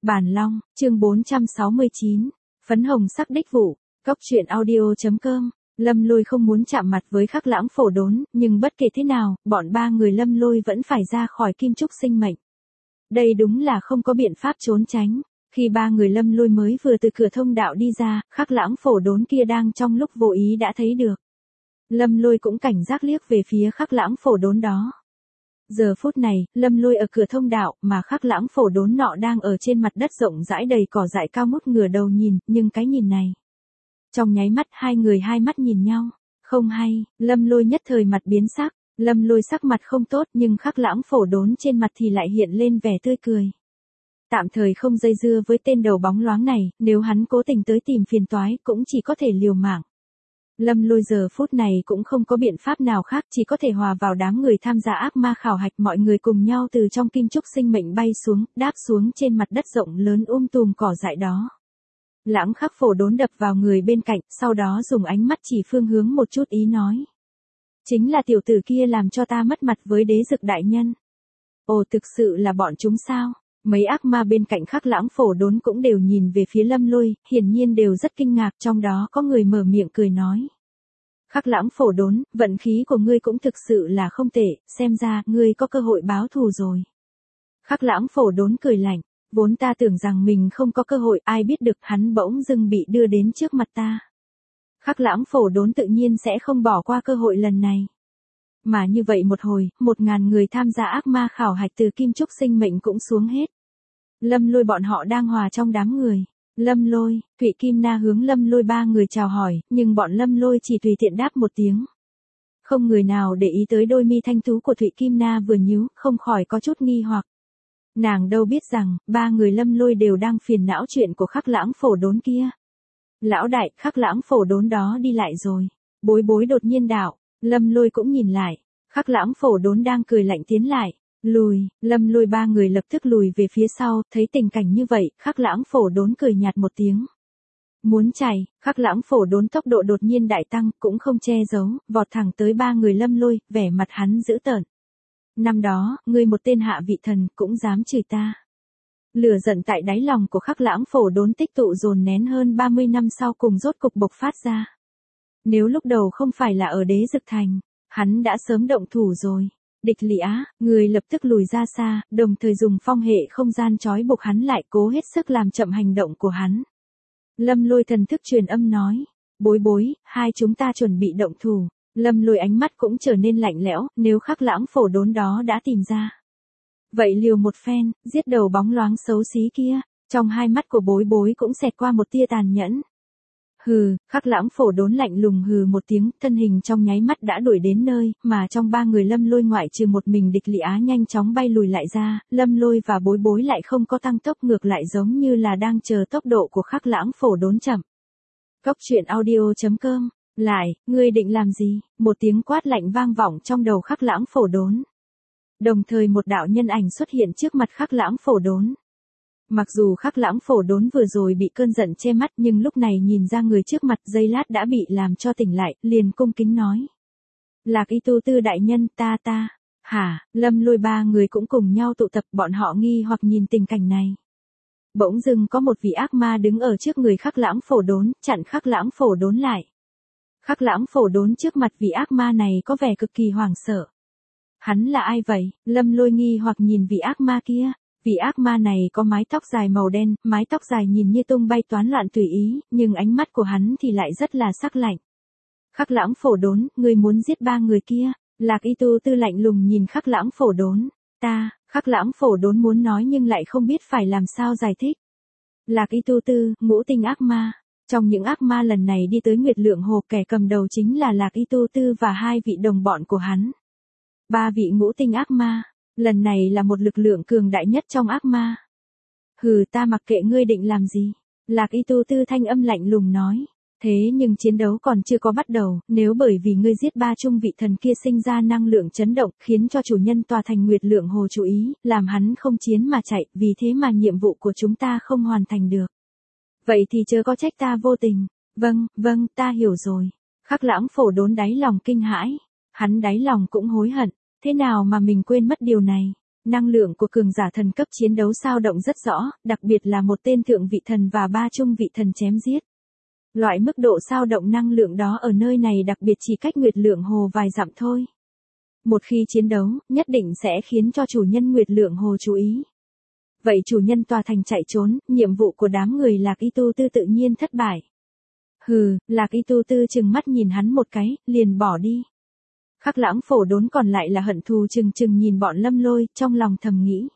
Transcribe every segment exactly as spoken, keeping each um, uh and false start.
Bản Long, chương bốn trăm sáu mươi chín, phấn hồng sắc đích vụ, cốc truyện audio chấm com. Lâm Lôi không muốn chạm mặt với Khắc Lãng Phổ Đốn, nhưng bất kể thế nào, bọn ba người Lâm Lôi vẫn phải ra khỏi Kim Trúc sinh mệnh. Đây đúng là không có biện pháp trốn tránh. Khi ba người Lâm Lôi mới vừa từ cửa thông đạo đi ra, Khắc Lãng Phổ Đốn kia đang trong lúc vô ý đã thấy được. Lâm Lôi cũng cảnh giác liếc về phía Khắc Lãng Phổ Đốn đó. Giờ phút này, Lâm Lôi ở cửa thông đạo, mà Khắc Lãng Phổ Đốn nọ đang ở trên mặt đất rộng rãi đầy cỏ dại cao ngút ngửa đầu nhìn, nhưng cái nhìn này. Trong nháy mắt hai người hai mắt nhìn nhau, không hay, Lâm Lôi nhất thời mặt biến sắc, Lâm Lôi sắc mặt không tốt nhưng Khắc Lãng Phổ Đốn trên mặt thì lại hiện lên vẻ tươi cười. Tạm thời không dây dưa với tên đầu bóng loáng này, nếu hắn cố tình tới tìm phiền toái cũng chỉ có thể liều mạng. Lâm Lôi giờ phút này cũng không có biện pháp nào khác, chỉ có thể hòa vào đám người tham gia ác ma khảo hạch, mọi người cùng nhau từ trong Kim Trúc sinh mệnh bay xuống, đáp xuống trên mặt đất rộng lớn um tùm cỏ dại đó. Lãng Khắc Phổ Đốn đập vào người bên cạnh, sau đó dùng ánh mắt chỉ phương hướng một chút ý nói. Chính là tiểu tử kia làm cho ta mất mặt với Đế Dực đại nhân. Ồ, thực sự là bọn chúng sao? Mấy ác ma bên cạnh Khắc Lãng Phổ Đốn cũng đều nhìn về phía Lâm Lôi, hiển nhiên đều rất kinh ngạc, trong đó có người mở miệng cười nói. Khắc Lãng Phổ Đốn, vận khí của ngươi cũng thực sự là không tệ, xem ra, ngươi có cơ hội báo thù rồi. Khắc Lãng Phổ Đốn cười lạnh, vốn ta tưởng rằng mình không có cơ hội, ai biết được hắn bỗng dưng bị đưa đến trước mặt ta. Khắc Lãng Phổ Đốn tự nhiên sẽ không bỏ qua cơ hội lần này. Mà như vậy một hồi, một ngàn người tham gia ác ma khảo hạch từ Kim Trúc sinh mệnh cũng xuống hết. Lâm Lôi bọn họ đang hòa trong đám người. Lâm Lôi, Thụy Kim Na hướng Lâm Lôi ba người chào hỏi, nhưng bọn Lâm Lôi chỉ tùy tiện đáp một tiếng. Không người nào để ý tới đôi mi thanh tú của Thụy Kim Na vừa nhíu, không khỏi có chút nghi hoặc. Nàng đâu biết rằng, ba người Lâm Lôi đều đang phiền não chuyện của Khắc Lãng Phổ Đốn kia. Lão đại, Khắc Lãng Phổ Đốn đó đi lại rồi. Bối bối đột nhiên đạo, Lâm Lôi cũng nhìn lại. Khắc Lãng Phổ Đốn đang cười lạnh tiến lại. Lùi, Lâm Lôi ba người lập tức lùi về phía sau, thấy tình cảnh như vậy, Khắc Lãng Phổ Đốn cười nhạt một tiếng. Muốn chạy, Khắc Lãng Phổ Đốn tốc độ đột nhiên đại tăng, cũng không che giấu, vọt thẳng tới ba người Lâm Lôi, vẻ mặt hắn dữ tợn. Năm đó, ngươi một tên hạ vị thần, cũng dám chửi ta. Lửa giận tại đáy lòng của Khắc Lãng Phổ Đốn tích tụ dồn nén hơn ba mươi năm sau cùng rốt cục bộc phát ra. Nếu lúc đầu không phải là ở Đế Dực Thành, hắn đã sớm động thủ rồi. Địch Lị Á, người lập tức lùi ra xa, đồng thời dùng phong hệ không gian trói buộc hắn lại, cố hết sức làm chậm hành động của hắn. Lâm Lôi thần thức truyền âm nói, bối bối, hai chúng ta chuẩn bị động thủ. Lâm Lôi ánh mắt cũng trở nên lạnh lẽo, nếu Khắc Lãng Phổ Đốn đó đã tìm ra. Vậy liều một phen, giết đầu bóng loáng xấu xí kia, trong hai mắt của bối bối cũng xẹt qua một tia tàn nhẫn. Hừ, Khắc Lãng Phổ Đốn lạnh lùng hừ một tiếng, thân hình trong nháy mắt đã đuổi đến nơi, mà trong ba người Lâm Lôi ngoại trừ một mình Địch Lị Á nhanh chóng bay lùi lại ra, Lâm Lôi và bối bối lại không có tăng tốc, ngược lại giống như là đang chờ tốc độ của Khắc Lãng Phổ Đốn chậm. Cốc truyện audio chấm com. Lại, ngươi định làm gì? Một tiếng quát lạnh vang vọng trong đầu Khắc Lãng Phổ Đốn. Đồng thời một đạo nhân ảnh xuất hiện trước mặt Khắc Lãng Phổ Đốn. Mặc dù Khắc Lãng Phổ Đốn vừa rồi bị cơn giận che mắt, nhưng lúc này nhìn ra người trước mặt giây lát đã bị làm cho tỉnh lại, liền cung kính nói. Lạc Y Tu Tư đại nhân, ta ta. Hả, Lâm Lôi ba người cũng cùng nhau tụ tập, bọn họ nghi hoặc nhìn tình cảnh này. Bỗng dưng có một vị ác ma đứng ở trước người Khắc Lãng Phổ Đốn, chặn Khắc Lãng Phổ Đốn lại. Khắc Lãng Phổ Đốn trước mặt vị ác ma này có vẻ cực kỳ hoảng sợ. Hắn là ai vậy? Lâm Lôi nghi hoặc nhìn vị ác ma kia. Vị ác ma này có mái tóc dài màu đen, mái tóc dài nhìn như tung bay toán loạn tùy ý, nhưng ánh mắt của hắn thì lại rất là sắc lạnh. Khắc Lãng Phổ Đốn, ngươi muốn giết ba người kia? Lạc Y Tu Tư lạnh lùng nhìn Khắc Lãng Phổ Đốn. Ta, Khắc Lãng Phổ Đốn muốn nói nhưng lại không biết phải làm sao giải thích. Lạc Y Tu Tư, ngũ tinh ác ma. Trong những ác ma lần này đi tới Nguyệt Lượng Hồ, kẻ cầm đầu chính là Lạc Y Tu Tư và hai vị đồng bọn của hắn. Ba vị ngũ tinh ác ma. Lần này là một lực lượng cường đại nhất trong ác ma. Hừ, ta mặc kệ ngươi định làm gì. Lạc Y Tu Tư thanh âm lạnh lùng nói. Thế nhưng chiến đấu còn chưa có bắt đầu, nếu bởi vì ngươi giết ba trung vị thần kia sinh ra năng lượng chấn động, khiến cho chủ nhân tòa thành Nguyệt Lượng Hồ chú ý, làm hắn không chiến mà chạy, vì thế mà nhiệm vụ của chúng ta không hoàn thành được. Vậy thì chớ có trách ta vô tình. Vâng, vâng, ta hiểu rồi. Khắc Lãng Phổ Đốn đáy lòng kinh hãi. Hắn đáy lòng cũng hối hận. Thế nào mà mình quên mất điều này? Năng lượng của cường giả thần cấp chiến đấu dao động rất rõ, đặc biệt là một tên thượng vị thần và ba trung vị thần chém giết. Loại mức độ dao động năng lượng đó ở nơi này đặc biệt chỉ cách Nguyệt Lượng Hồ vài dặm thôi. Một khi chiến đấu, nhất định sẽ khiến cho chủ nhân Nguyệt Lượng Hồ chú ý. Vậy chủ nhân tòa thành chạy trốn, nhiệm vụ của đám người Lạc Y Tu Tư tự nhiên thất bại. Hừ, Lạc Y Tu Tư chừng mắt nhìn hắn một cái, liền bỏ đi. Khắc Lãng Phổ Đốn còn lại là hận thù chừng chừng nhìn bọn Lâm Lôi, trong lòng thầm nghĩ.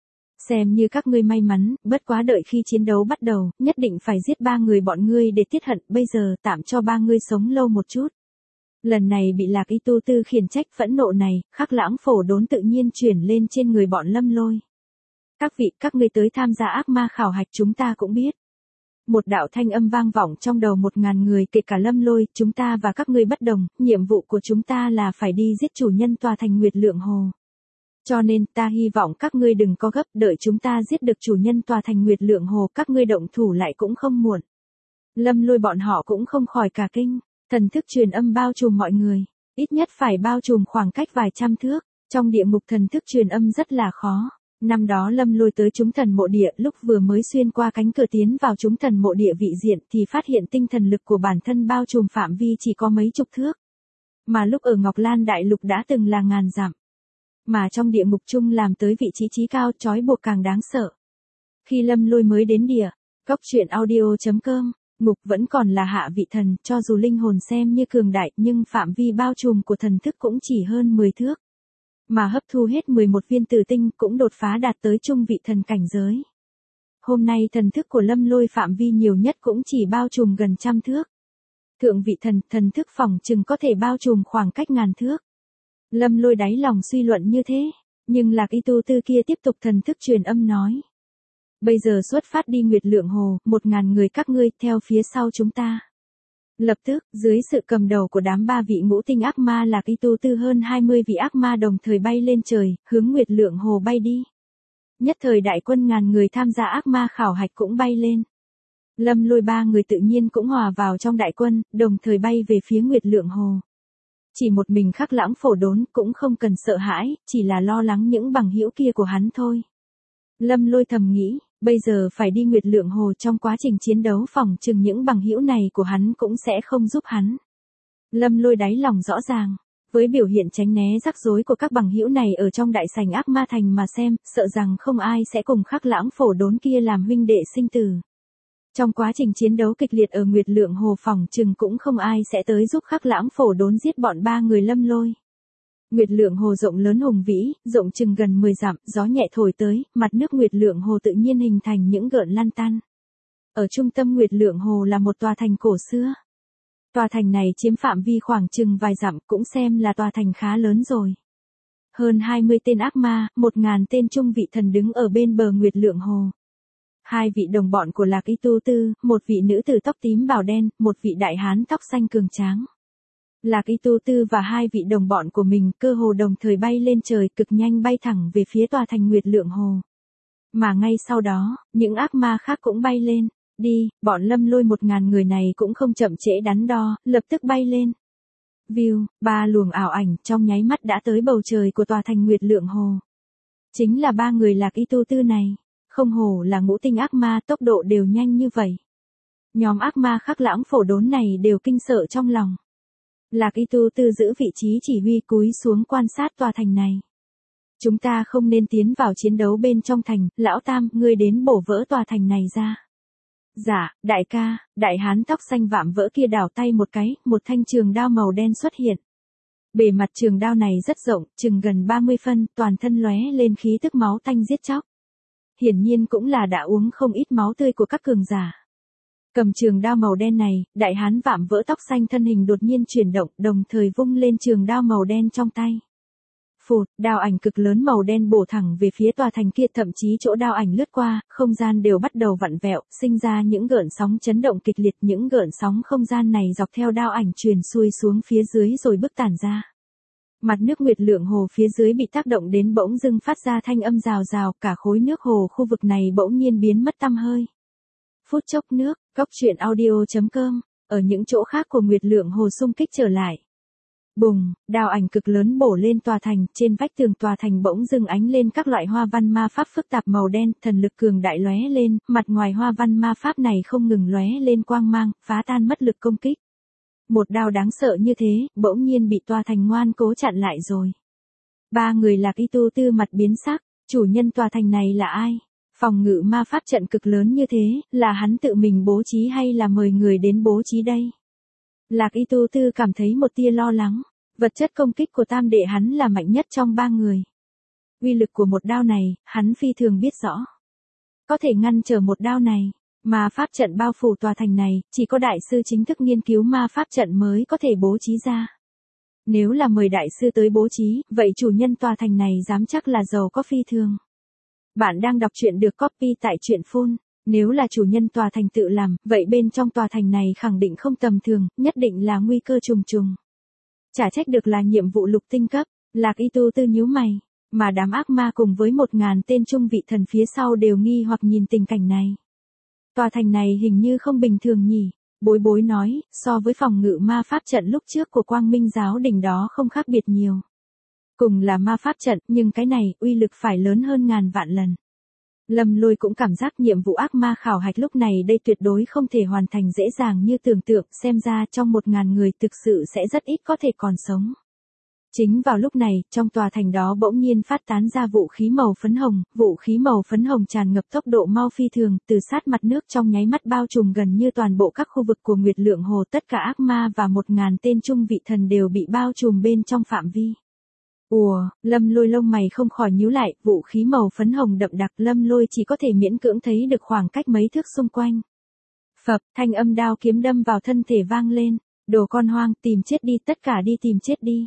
Xem như các ngươi may mắn, bất quá đợi khi chiến đấu bắt đầu, nhất định phải giết ba người bọn ngươi để tiết hận, bây giờ tạm cho ba ngươi sống lâu một chút. Lần này bị Lạc Y Tu Tư khiển trách phẫn nộ này, Khắc Lãng Phổ Đốn tự nhiên chuyển lên trên người bọn Lâm Lôi. Các vị, các ngươi tới tham gia ác ma khảo hạch chúng ta cũng biết. Một đạo thanh âm vang vọng trong đầu một ngàn người kể cả Lâm Lôi, chúng ta và các ngươi bất đồng, nhiệm vụ của chúng ta là phải đi giết chủ nhân tòa thành Nguyệt Lượng Hồ. Cho nên ta hy vọng các ngươi đừng có gấp, đợi chúng ta giết được chủ nhân tòa thành Nguyệt Lượng Hồ, các ngươi động thủ lại cũng không muộn. Lâm Lôi bọn họ cũng không khỏi cả kinh, thần thức truyền âm bao trùm mọi người, ít nhất phải bao trùm khoảng cách vài trăm thước, trong địa ngục thần thức truyền âm rất là khó. Năm đó Lâm Lôi tới chúng thần mộ địa, lúc vừa mới xuyên qua cánh cửa tiến vào chúng thần mộ địa vị diện thì phát hiện tinh thần lực của bản thân bao trùm phạm vi chỉ có mấy chục thước. Mà lúc ở Ngọc Lan Đại Lục đã từng là ngàn dặm. Mà trong địa ngục chung làm tới vị trí trí cao trói buộc càng đáng sợ. Khi Lâm Lôi mới đến địa, cốc truyện audio chấm com, ngục vẫn còn là hạ vị thần, cho dù linh hồn xem như cường đại nhưng phạm vi bao trùm của thần thức cũng chỉ hơn mười thước. Mà hấp thu hết mười một viên tử tinh cũng đột phá đạt tới trung vị thần cảnh giới. Hôm nay thần thức của Lâm Lôi phạm vi nhiều nhất cũng chỉ bao trùm gần trăm thước. Thượng vị thần, thần thức phòng chừng có thể bao trùm khoảng cách ngàn thước. Lâm Lôi đáy lòng suy luận như thế, nhưng Lạc Y Tu Tư kia tiếp tục thần thức truyền âm nói. Bây giờ xuất phát đi Nguyệt Lượng Hồ, một ngàn người các ngươi theo phía sau chúng ta. Lập tức, dưới sự cầm đầu của đám ba vị ngũ tinh ác ma Lạc Y Tu Tư hơn hai mươi vị ác ma đồng thời bay lên trời, hướng Nguyệt Lượng Hồ bay đi. Nhất thời đại quân ngàn người tham gia ác ma khảo hạch cũng bay lên. Lâm Lôi ba người tự nhiên cũng hòa vào trong đại quân, đồng thời bay về phía Nguyệt Lượng Hồ. Chỉ một mình Khắc Lãng Phổ Đốn cũng không cần sợ hãi, chỉ là lo lắng những bằng hữu kia của hắn thôi. Lâm Lôi thầm nghĩ, bây giờ phải đi Nguyệt Lượng Hồ, trong quá trình chiến đấu phòng chừng những bằng hữu này của hắn cũng sẽ không giúp hắn. Lâm Lôi đáy lòng rõ ràng, với biểu hiện tránh né rắc rối của các bằng hữu này ở trong đại sảnh ác ma thành mà xem, sợ rằng không ai sẽ cùng Khắc Lãng Phổ Đốn kia làm huynh đệ sinh tử. Trong quá trình chiến đấu kịch liệt ở Nguyệt Lượng Hồ phòng chừng cũng không ai sẽ tới giúp Khắc Lãng Phổ Đốn giết bọn ba người Lâm Lôi. Nguyệt Lượng Hồ rộng lớn hùng vĩ, rộng chừng gần mười dặm, gió nhẹ thổi tới, mặt nước Nguyệt Lượng Hồ tự nhiên hình thành những gợn lan tan. Ở trung tâm Nguyệt Lượng Hồ là một tòa thành cổ xưa. Tòa thành này chiếm phạm vi khoảng chừng vài dặm, cũng xem là tòa thành khá lớn rồi. Hơn hai mươi tên ác ma, một ngàn tên trung vị thần đứng ở bên bờ Nguyệt Lượng Hồ. Hai vị đồng bọn của Lạc Y Tu Tư, một vị nữ tử tóc tím bào đen, một vị đại hán tóc xanh cường tráng. Lạc Y Tu Tư và hai vị đồng bọn của mình cơ hồ đồng thời bay lên trời, cực nhanh bay thẳng về phía tòa thành Nguyệt Lượng Hồ. Mà ngay sau đó, những ác ma khác cũng bay lên. Đi, bọn Lâm Lôi một ngàn người này cũng không chậm trễ đắn đo, lập tức bay lên. View, ba luồng ảo ảnh trong nháy mắt đã tới bầu trời của tòa thành Nguyệt Lượng Hồ. Chính là ba người Lạc Y Tu Tư này. Không hổ là ngũ tinh ác ma, tốc độ đều nhanh như vậy. Nhóm ác ma Khắc Lãng Phổ Đốn này đều kinh sợ trong lòng. Lạc Y Tu Tư giữ vị trí chỉ huy cúi xuống quan sát tòa thành này. Chúng ta không nên tiến vào chiến đấu bên trong thành, lão tam, ngươi đến bổ vỡ tòa thành này ra. Dạ, đại ca, đại hán tóc xanh vạm vỡ kia đảo tay một cái, một thanh trường đao màu đen xuất hiện. Bề mặt trường đao này rất rộng, chừng gần ba mươi phân, toàn thân lóe lên khí tức máu tanh giết chóc. Hiển nhiên cũng là đã uống không ít máu tươi của các cường giả. Cầm trường đao màu đen này, đại hán vạm vỡ tóc xanh thân hình đột nhiên chuyển động, đồng thời vung lên trường đao màu đen trong tay. Phụt, đao ảnh cực lớn màu đen bổ thẳng về phía tòa thành kia, thậm chí chỗ đao ảnh lướt qua, không gian đều bắt đầu vặn vẹo, sinh ra những gợn sóng chấn động kịch liệt, những gợn sóng không gian này dọc theo đao ảnh truyền xuôi xuống phía dưới rồi bức tản ra. Mặt nước Nguyệt Lượng Hồ phía dưới bị tác động đến bỗng dưng phát ra thanh âm rào rào, cả khối nước hồ khu vực này bỗng nhiên biến mất tăm hơi. Phút chốc nước, cốc truyện audio chấm com, ở những chỗ khác của Nguyệt Lượng Hồ xung kích trở lại. Bùng, đao ảnh cực lớn bổ lên tòa thành, trên vách tường tòa thành bỗng dưng ánh lên các loại hoa văn ma pháp phức tạp màu đen, thần lực cường đại lóe lên, mặt ngoài hoa văn ma pháp này không ngừng lóe lên quang mang, phá tan mất lực công kích. Một đao đáng sợ như thế, bỗng nhiên bị tòa thành ngoan cố chặn lại rồi. Ba người Lạc Y Tu Tư mặt biến sắc, chủ nhân tòa thành này là ai? Phòng ngự ma pháp trận cực lớn như thế, là hắn tự mình bố trí hay là mời người đến bố trí đây? Lạc Y Tu Tư cảm thấy một tia lo lắng, vật chất công kích của tam đệ hắn là mạnh nhất trong ba người. Uy lực của một đao này, hắn phi thường biết rõ. Có thể ngăn trở một đao này, ma pháp trận bao phủ tòa thành này, chỉ có đại sư chính thức nghiên cứu ma pháp trận mới có thể bố trí ra. Nếu là mời đại sư tới bố trí, vậy chủ nhân tòa thành này dám chắc là giàu có phi thường. Bạn đang đọc truyện được copy tại truyện phun. Nếu là chủ nhân tòa thành tự làm, vậy bên trong tòa thành này khẳng định không tầm thường, nhất định là nguy cơ trùng trùng. Chả trách được là nhiệm vụ lục tinh cấp, Lạc Y Tu Tư nhíu mày, mà đám ác ma cùng với một ngàn tên trung vị thần phía sau đều nghi hoặc nhìn tình cảnh này. Tòa thành này hình như không bình thường nhỉ, Bối Bối nói, so với phòng ngự ma pháp trận lúc trước của Quang Minh giáo đỉnh đó không khác biệt nhiều. Cùng là ma pháp trận, nhưng cái này, uy lực phải lớn hơn ngàn vạn lần. Lâm Lôi cũng cảm giác nhiệm vụ ác ma khảo hạch lúc này đây tuyệt đối không thể hoàn thành dễ dàng như tưởng tượng, xem ra trong một ngàn người thực sự sẽ rất ít có thể còn sống. Chính vào lúc này, trong tòa thành đó bỗng nhiên phát tán ra vũ khí màu phấn hồng, vũ khí màu phấn hồng tràn ngập tốc độ mau phi thường, từ sát mặt nước trong nháy mắt bao trùm gần như toàn bộ các khu vực của Nguyệt Lượng Hồ, tất cả ác ma và một ngàn tên trung vị thần đều bị bao trùm bên trong phạm vi. Ùa, Lâm Lôi lông mày không khỏi nhíu lại, vũ khí màu phấn hồng đậm đặc, Lâm Lôi chỉ có thể miễn cưỡng thấy được khoảng cách mấy thước xung quanh. Phập, thanh âm đao kiếm đâm vào thân thể vang lên, đồ con hoang, tìm chết đi, tất cả đi tìm chết đi.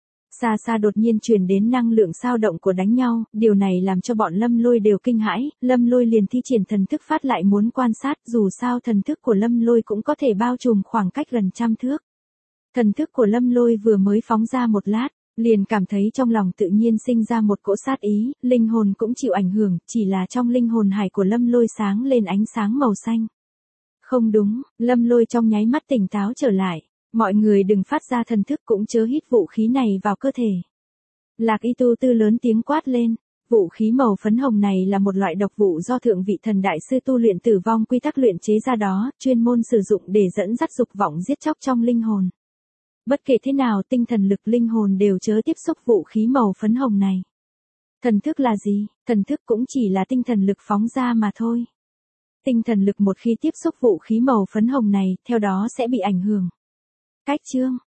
Xa xa đột nhiên truyền đến năng lượng dao động của đánh nhau, điều này làm cho bọn Lâm Lôi đều kinh hãi, Lâm Lôi liền thi triển thần thức phát lại muốn quan sát, dù sao thần thức của Lâm Lôi cũng có thể bao trùm khoảng cách gần trăm thước. Thần thức của Lâm Lôi vừa mới phóng ra một lát, liền cảm thấy trong lòng tự nhiên sinh ra một cỗ sát ý, linh hồn cũng chịu ảnh hưởng, chỉ là trong linh hồn hải của Lâm Lôi sáng lên ánh sáng màu xanh. Không đúng, Lâm Lôi trong nháy mắt tỉnh táo trở lại, mọi người đừng phát ra thần thức cũng chớ hít vũ khí này vào cơ thể. Lạc Y Tu Tư lớn tiếng quát lên, vũ khí màu phấn hồng này là một loại độc vụ do thượng vị thần đại sư tu luyện tử vong quy tắc luyện chế ra đó, chuyên môn sử dụng để dẫn dắt dục vọng giết chóc trong linh hồn. Bất kể thế nào tinh thần lực linh hồn đều chớ tiếp xúc vũ khí màu phấn hồng này. Thần thức là gì? Thần thức cũng chỉ là tinh thần lực phóng ra mà thôi. Tinh thần lực một khi tiếp xúc vũ khí màu phấn hồng này, theo đó sẽ bị ảnh hưởng. Cách chương,